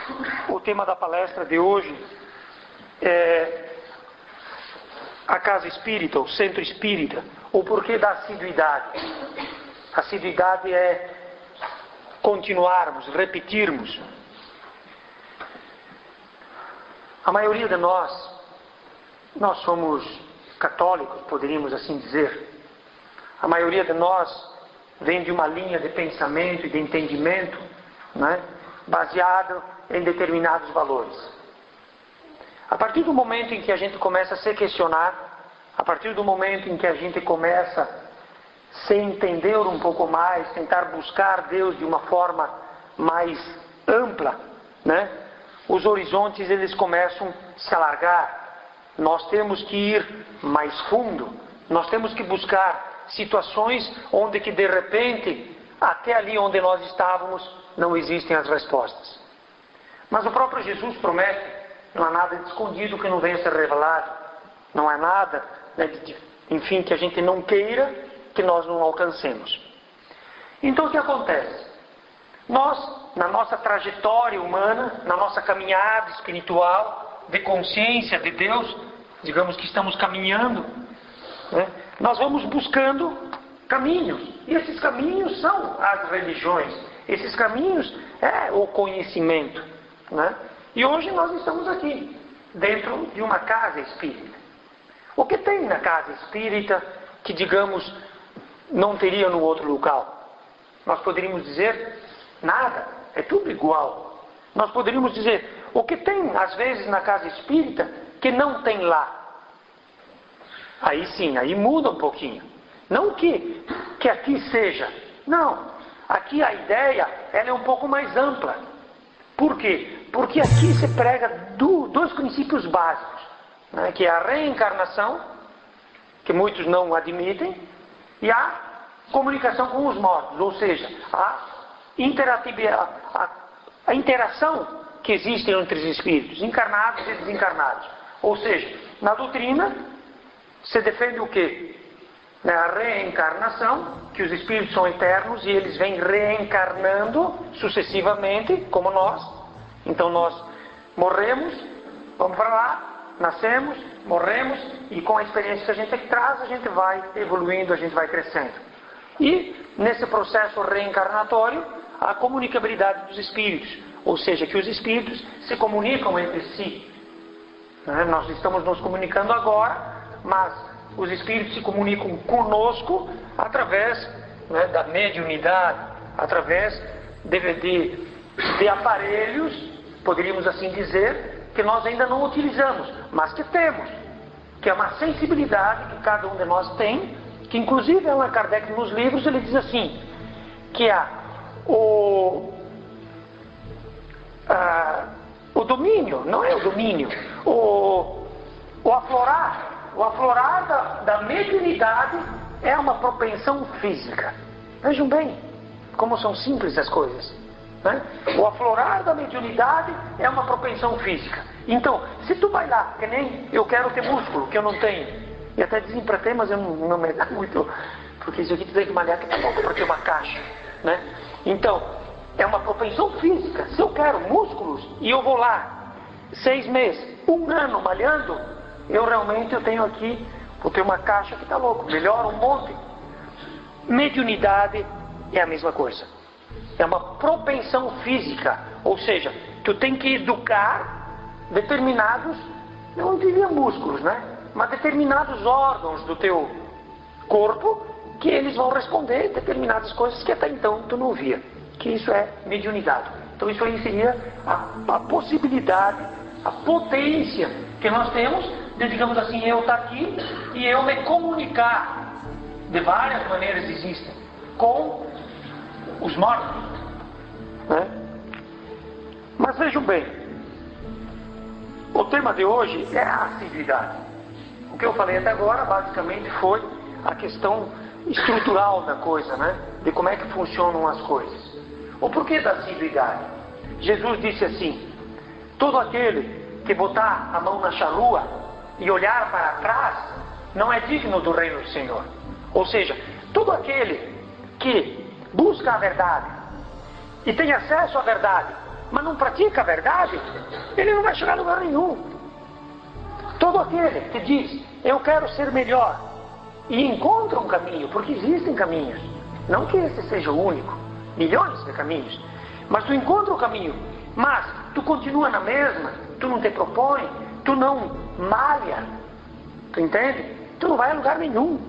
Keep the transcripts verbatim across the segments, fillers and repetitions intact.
O tema da palestra de hoje é a casa espírita, o centro espírita, o porquê da assiduidade. Assiduidade é continuarmos, repetirmos. A maioria de nós, nós somos católicos, poderíamos assim dizer. A maioria de nós vem de uma linha de pensamento e de entendimento, né, baseado em determinados valores. A partir do momento em que a gente começa a se questionar, a partir do momento em que a gente começa a se entender um pouco mais, tentar buscar Deus de uma forma mais ampla, né, os horizontes eles começam a se alargar. Nós temos que ir mais fundo, nós temos que buscar situações onde que de repente, até ali onde nós estávamos, não existem as respostas. Mas o próprio Jesus promete, não há nada de escondido que não venha a ser revelado, não há nada, né, de, enfim, que a gente não queira, que nós não alcancemos. Então o que acontece? Nós, na nossa trajetória humana, na nossa caminhada espiritual, de consciência de Deus, digamos que estamos caminhando, né, nós vamos buscando caminhos. E esses caminhos são as religiões. Esses caminhos é o conhecimento, né? E hoje nós estamos aqui, dentro de uma casa espírita. O que tem na casa espírita que, digamos, não teria no outro local? Nós poderíamos dizer nada, é tudo igual. Nós poderíamos dizer, o que tem às vezes na casa espírita que não tem lá? Aí sim, aí muda um pouquinho. Não que, que aqui seja. Não. Aqui a ideia ela é um pouco mais ampla. Por quê? Porque aqui se prega do, dois princípios básicos, né, que é a reencarnação, que muitos não admitem, e a comunicação com os mortos. Ou seja, a, interatividade, a, a interação que existe entre os espíritos, encarnados e desencarnados. Ou seja, na doutrina se defende o quê? A reencarnação, que os espíritos são eternos e eles vêm reencarnando sucessivamente, como nós. Então nós morremos, vamos para lá, nascemos, morremos, e com a experiência que a gente traz, a gente vai evoluindo, a gente vai crescendo. E nesse processo reencarnatório, a comunicabilidade dos espíritos, ou seja, que os espíritos se comunicam entre si. Nós estamos nos comunicando agora, mas os espíritos se comunicam conosco através, né, da mediunidade, através de, de, de aparelhos, poderíamos assim dizer, que nós ainda não utilizamos, mas que temos, que é uma sensibilidade que cada um de nós tem, que inclusive Allan Kardec nos livros ele diz assim, que há o, a, o domínio, não é o domínio, o, o aflorar, O aflorar da, da mediunidade é uma propensão física. Vejam bem como são simples as coisas, né? O aflorar da mediunidade é uma propensão física. Então, se tu vai lá, que nem eu quero ter músculo, que eu não tenho, e até dizem para ter, mas eu não, não me dá muito, porque isso aqui tu tem que malhar, que tá bom para ter uma caixa, né? Então, é uma propensão física. Se eu quero músculos e eu vou lá, seis meses, um ano malhando, eu realmente eu tenho aqui, vou ter uma caixa que está louco, melhora um monte. Mediunidade é a mesma coisa. É uma propensão física, ou seja, tu tem que educar determinados, não diria músculos, né? Mas determinados órgãos do teu corpo, que eles vão responder determinadas coisas que até então tu não via. Que isso é mediunidade. Então isso aí seria a, a possibilidade, a potência que nós temos de, digamos assim, eu estar aqui e eu me comunicar, de várias maneiras existem, com os mortos, né? Mas vejam bem, o tema de hoje é a assiduidade. O que eu falei até agora basicamente foi a questão estrutural da coisa, né? De como é que funcionam as coisas. O porquê da assiduidade? Jesus disse assim, todo aquele que botar a mão na charrua e olhar para trás, não é digno do reino do Senhor. Ou seja, todo aquele que busca a verdade e tem acesso à verdade, mas não pratica a verdade, ele não vai chegar a lugar nenhum. Todo aquele que diz, eu quero ser melhor, e encontra um caminho, porque existem caminhos, não que esse seja o único, milhões de caminhos, mas tu encontra o caminho, mas tu continua na mesma, tu não te propõe, tu não malha, tu entende? Tu não vai a lugar nenhum.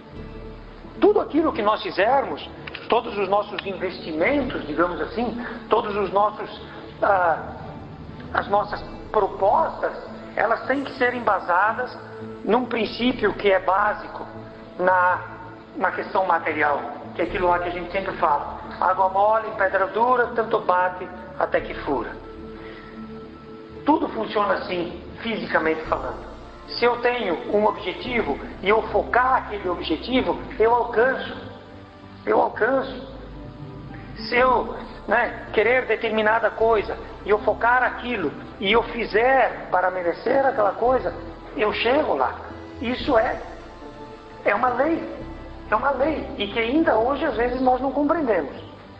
Tudo aquilo que nós fizermos, todos os nossos investimentos, digamos assim, todos os nossos, ah, as nossas propostas, elas têm que ser embasadas num princípio que é básico na, na questão material, que é aquilo lá que a gente sempre fala: água mole, pedra dura, tanto bate até que fura. Tudo funciona assim, fisicamente falando. Se eu tenho um objetivo e eu focar aquele objetivo, eu alcanço. Eu alcanço. Se eu né, querer determinada coisa e eu focar aquilo e eu fizer para merecer aquela coisa, eu chego lá. Isso é, é uma lei. É uma lei. E que ainda hoje às vezes nós não compreendemos.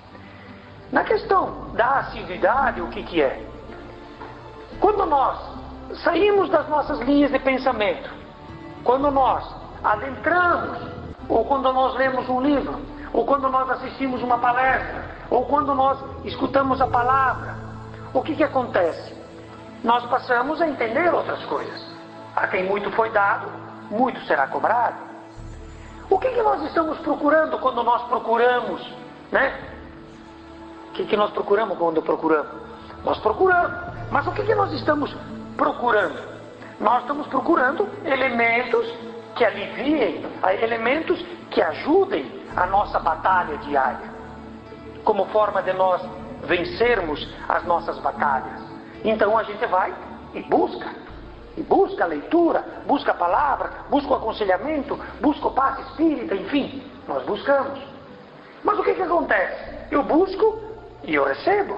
Na questão da assiduidade, o que que é? Quando nós saímos das nossas linhas de pensamento, quando nós adentramos, ou quando nós lemos um livro, ou quando nós assistimos uma palestra, ou quando nós escutamos a palavra, o que que acontece? Nós passamos a entender outras coisas. A quem muito foi dado, muito será cobrado. O que que nós estamos procurando quando nós procuramos, né? O que que nós procuramos quando procuramos? Nós procuramos. Mas o que que nós estamos procurando? Nós estamos procurando elementos que aliviem, elementos que ajudem a nossa batalha diária, como forma de nós vencermos as nossas batalhas. Então a gente vai e busca, e busca a leitura, busca a palavra, busca o aconselhamento, busca o passe espírita, enfim, nós buscamos. Mas o que que acontece? Eu busco e eu recebo.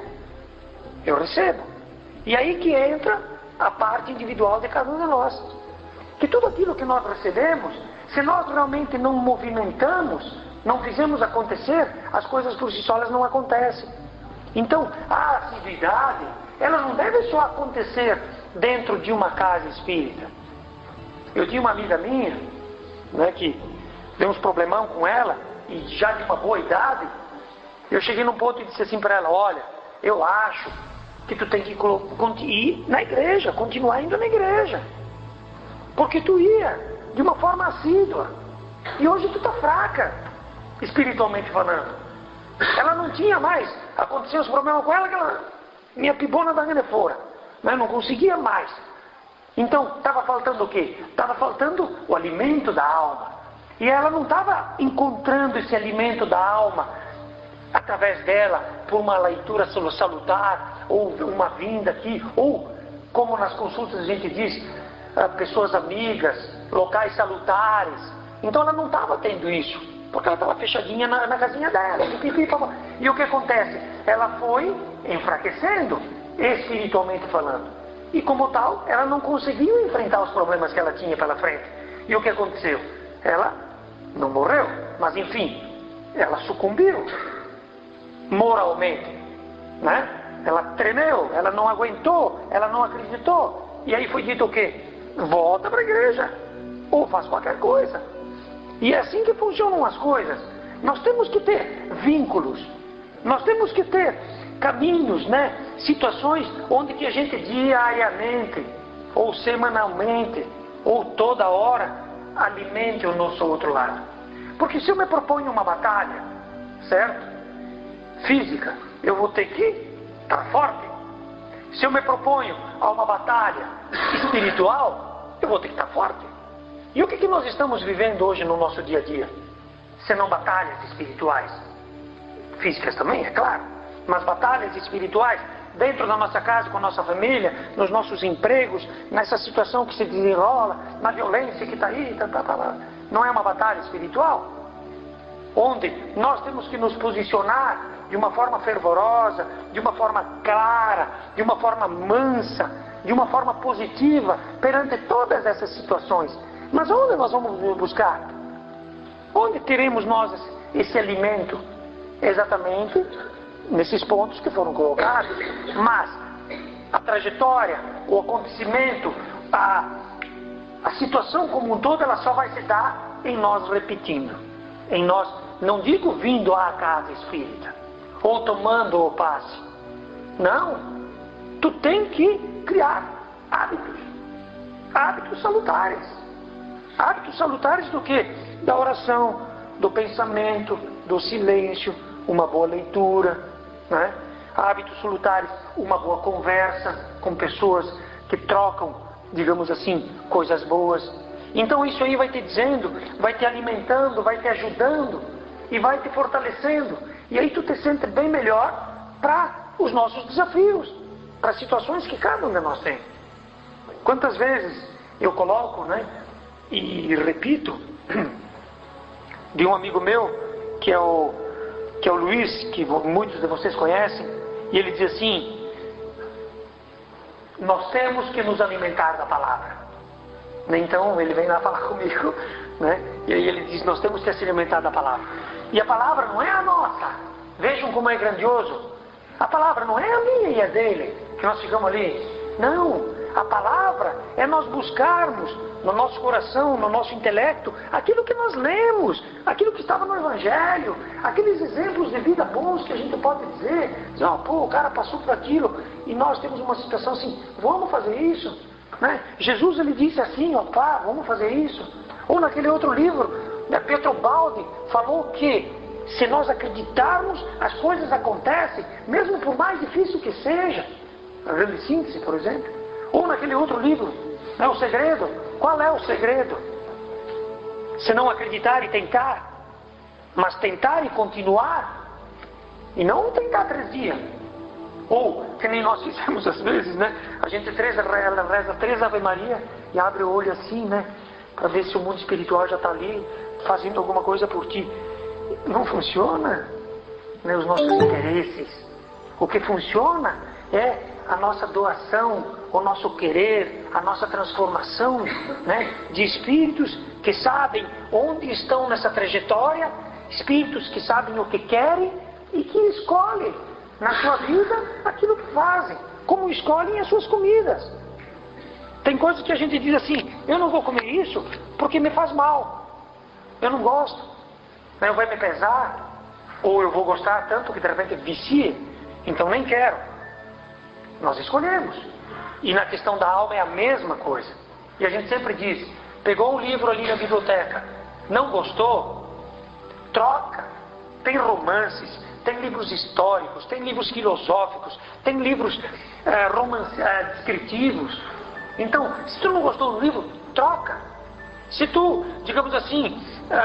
Eu recebo. E aí que entra a parte individual de cada um de nós. Que tudo aquilo que nós recebemos, se nós realmente não movimentamos, não fizemos acontecer, as coisas por si só elas não acontecem. Então, a assiduidade, ela não deve só acontecer dentro de uma casa espírita. Eu tinha uma amiga minha, né, que deu uns problemão com ela, e já de uma boa idade, eu cheguei num ponto e disse assim para ela: olha, eu acho que tu tem que ir na igreja, continuar indo na igreja. Porque tu ia de uma forma assídua. E hoje tu tá fraca, espiritualmente falando. Ela não tinha mais, aconteciam os problemas com ela, que ela, minha pibona da grande fora. Mas não conseguia mais. Então, estava faltando o quê? Estava faltando o alimento da alma. E ela não estava encontrando esse alimento da alma através dela, por uma leitura salutar, ou uma vinda aqui, ou, como nas consultas a gente diz, pessoas amigas, locais salutares. Então ela não estava tendo isso, porque ela estava fechadinha na, na casinha dela. E o que acontece? Ela foi enfraquecendo, espiritualmente falando. E como tal, ela não conseguiu enfrentar os problemas que ela tinha pela frente. E o que aconteceu? Ela não morreu, mas enfim, ela sucumbiu moralmente, né? Ela tremeu, ela não aguentou, ela não acreditou. E aí foi dito o quê? Volta para a igreja, ou faz qualquer coisa. E é assim que funcionam as coisas. Nós temos que ter vínculos, nós temos que ter caminhos, né? Situações onde que a gente diariamente, ou semanalmente, ou toda hora, alimente o nosso outro lado. Porque se eu me proponho uma batalha, certo? Física, eu vou ter que estar forte. Se eu me proponho a uma batalha espiritual, eu vou ter que estar forte. E o que que nós estamos vivendo hoje no nosso dia a dia? Senão batalhas espirituais. Físicas também, é claro. Mas batalhas espirituais dentro da nossa casa, com a nossa família, nos nossos empregos, nessa situação que se desenrola, na violência que está aí, tá, tá, tá. Não é uma batalha espiritual? Onde nós temos que nos posicionar de uma forma fervorosa, de uma forma clara, de uma forma mansa, de uma forma positiva, perante todas essas situações. Mas onde nós vamos buscar? Onde teremos nós esse alimento? Exatamente nesses pontos que foram colocados, mas a trajetória, o acontecimento, a, a situação como um todo, ela só vai se dar em nós repetindo, em nós, não digo vindo à casa espírita, ou tomando o passe, não, tu tem que criar hábitos, hábitos salutares, hábitos salutares do que? Da oração, do pensamento, do silêncio, uma boa leitura, né? Hábitos salutares, uma boa conversa com pessoas que trocam, digamos assim, coisas boas. Então isso aí vai te dizendo, vai te alimentando, vai te ajudando e vai te fortalecendo. E aí tu te sente bem melhor para os nossos desafios, para as situações que cada um de nós tem. Quantas vezes eu coloco, né, e repito, de um amigo meu, que é o, que é o Luiz, que muitos de vocês conhecem, e ele diz assim: nós temos que nos alimentar da palavra. Então ele vem lá falar comigo, né? E aí ele diz: nós temos que se alimentar da palavra. E a palavra não é a nossa. Vejam como é grandioso. A palavra não é a minha e a dele, que nós ficamos ali. Não, a palavra é nós buscarmos no nosso coração, no nosso intelecto, aquilo que nós lemos, aquilo que estava no Evangelho, aqueles exemplos de vida bons que a gente pode dizer, dizer, oh, pô, o cara passou por aquilo, e nós temos uma situação assim, vamos fazer isso, né? Jesus, ele disse assim, ó, pá, vamos fazer isso. Ou naquele outro livro, né, Pedro Baldi falou que se nós acreditarmos, as coisas acontecem, mesmo por mais difícil que seja. A grande síntese, por exemplo. Ou naquele outro livro, né, O Segredo. Qual é o segredo? Se não acreditar e tentar, mas tentar e continuar, e não tentar três dias. Ou, que nem nós fizemos às vezes, né? A gente reza, reza três Ave Maria e abre o olho assim, né? Para ver se o mundo espiritual já está ali, fazendo alguma coisa por ti. Não funciona, né? Os nossos interesses. O que funciona é a nossa doação, o nosso querer, a nossa transformação, né, de espíritos que sabem onde estão nessa trajetória, espíritos que sabem o que querem e que escolhem na sua vida aquilo que fazem, como escolhem as suas comidas. Tem coisas que a gente diz assim: eu não vou comer isso porque me faz mal, eu não gosto, não vai me pesar, ou eu vou gostar tanto que de repente vicia, então nem quero. Nós escolhemos. E na questão da alma é a mesma coisa. E a gente sempre diz: pegou um livro ali na biblioteca, não gostou? Troca. Tem romances, tem livros históricos, tem livros filosóficos, tem livros eh, romance, eh, descritivos. Então, se tu não gostou do livro, troca. Se tu, digamos assim,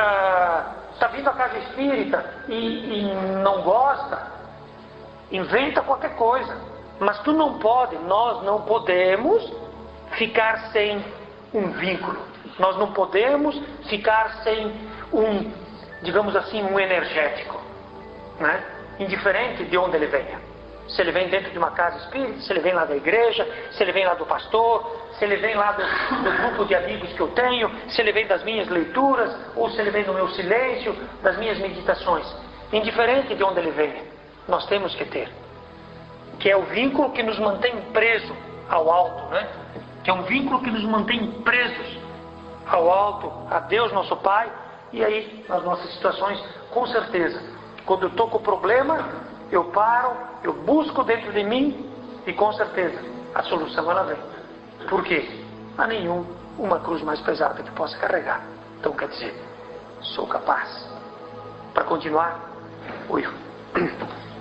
está vindo à casa espírita e, e não gosta, inventa qualquer coisa. Mas tu não pode, nós não podemos ficar sem um vínculo. Nós não podemos ficar sem um, digamos assim, um energético, né? Indiferente de onde ele venha. Se ele vem dentro de uma casa espírita, se ele vem lá da igreja, se ele vem lá do pastor, se ele vem lá do, do grupo de amigos que eu tenho, se ele vem das minhas leituras, ou se ele vem do meu silêncio, das minhas meditações. Indiferente de onde ele venha, nós temos que ter. Que é o vínculo que nos mantém presos ao alto, né? Que é um vínculo que nos mantém presos ao alto, a Deus nosso Pai. E aí, nas nossas situações, com certeza, quando eu estou com o problema, eu paro, eu busco dentro de mim e com certeza a solução ela vem. Por quê? Há nenhum uma cruz mais pesada que possa carregar. Então quer dizer, sou capaz. Para continuar, oi.